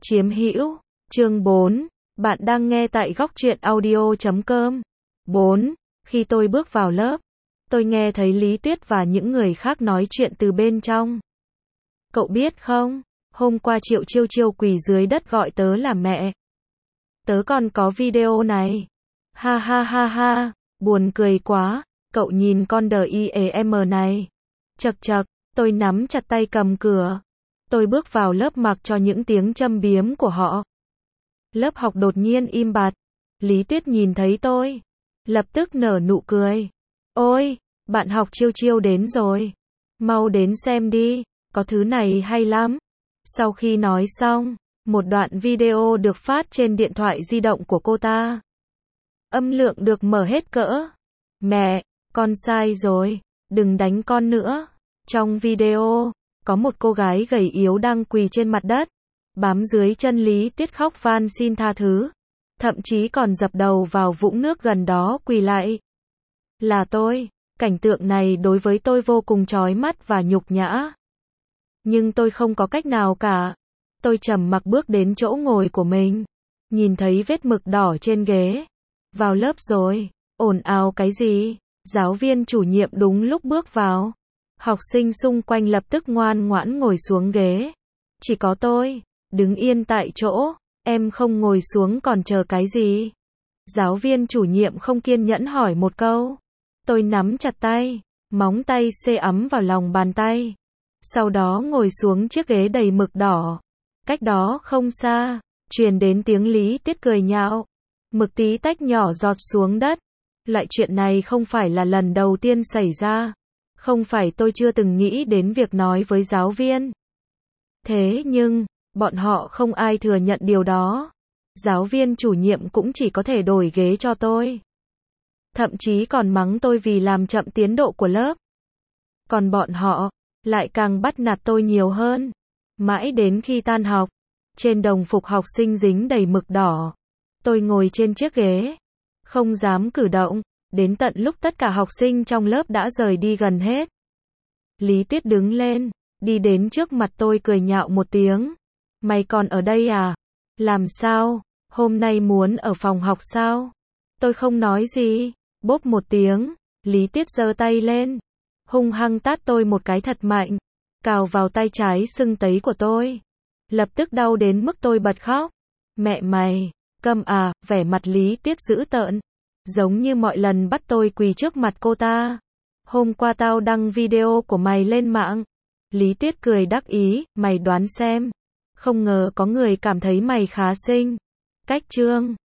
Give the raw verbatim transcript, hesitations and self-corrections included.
Chiếm hữu, chương bốn, bạn đang nghe tại góc truyện audio chấm com. bốn. Khi tôi bước vào lớp, tôi nghe thấy Lý Tuyết và những người khác nói chuyện từ bên trong. Cậu biết không, hôm qua Triệu Chiêu Chiêu quỳ dưới đất gọi tớ là mẹ. Tớ còn có video này. Ha ha ha ha, buồn cười quá, cậu nhìn con đờ i em này. Chật chật, tôi nắm chặt tay cầm cửa. Tôi bước vào lớp mặc cho những tiếng châm biếm của họ. Lớp học đột nhiên im bặt. Lý Tuyết nhìn thấy tôi, lập tức nở nụ cười. Ôi, bạn học Chiêu Chiêu đến rồi. Mau đến xem đi, có thứ này hay lắm. Sau khi nói xong, một đoạn video được phát trên điện thoại di động của cô ta. Âm lượng được mở hết cỡ. Mẹ, con sai rồi, đừng đánh con nữa. Trong video, có một cô gái gầy yếu đang quỳ trên mặt đất, bám dưới chân Lý Tuyết khóc van xin tha thứ. Thậm chí còn dập đầu vào vũng nước gần đó quỳ lại. Là tôi, cảnh tượng này đối với tôi vô cùng chói mắt và nhục nhã. Nhưng tôi không có cách nào cả. Tôi trầm mặc bước đến chỗ ngồi của mình. Nhìn thấy vết mực đỏ trên ghế. Vào lớp rồi, ồn ào cái gì? Giáo viên chủ nhiệm đúng lúc bước vào. Học sinh xung quanh lập tức ngoan ngoãn ngồi xuống ghế. Chỉ có tôi, đứng yên tại chỗ, em không ngồi xuống còn chờ cái gì? Giáo viên chủ nhiệm không kiên nhẫn hỏi một câu. Tôi nắm chặt tay, móng tay sê ấm vào lòng bàn tay. Sau đó ngồi xuống chiếc ghế đầy mực đỏ. Cách đó không xa, truyền đến tiếng Lý Tuyết cười nhạo. Mực tí tách nhỏ giọt xuống đất. Loại chuyện này không phải là lần đầu tiên xảy ra. Không phải tôi chưa từng nghĩ đến việc nói với giáo viên. Thế nhưng, bọn họ không ai thừa nhận điều đó. Giáo viên chủ nhiệm cũng chỉ có thể đổi ghế cho tôi. Thậm chí còn mắng tôi vì làm chậm tiến độ của lớp. Còn bọn họ, lại càng bắt nạt tôi nhiều hơn. Mãi đến khi tan học, trên đồng phục học sinh dính đầy mực đỏ. Tôi ngồi trên chiếc ghế, không dám cử động, đến tận lúc tất cả học sinh trong lớp đã rời đi gần hết. Lý Tuyết đứng lên, đi đến trước mặt tôi cười nhạo một tiếng. Mày còn ở đây à? Làm sao? Hôm nay muốn ở phòng học sao? Tôi không nói gì. Bốp một tiếng, Lý Tuyết giơ tay lên, hung hăng tát tôi một cái thật mạnh, cào vào tay trái sưng tấy của tôi. Lập tức đau đến mức tôi bật khóc. Mẹ mày, câm à, vẻ mặt Lý Tuyết dữ tợn, giống như mọi lần bắt tôi quỳ trước mặt cô ta. Hôm qua tao đăng video của mày lên mạng. Lý Tuyết cười đắc ý, mày đoán xem. Không ngờ có người cảm thấy mày khá xinh. Cách chương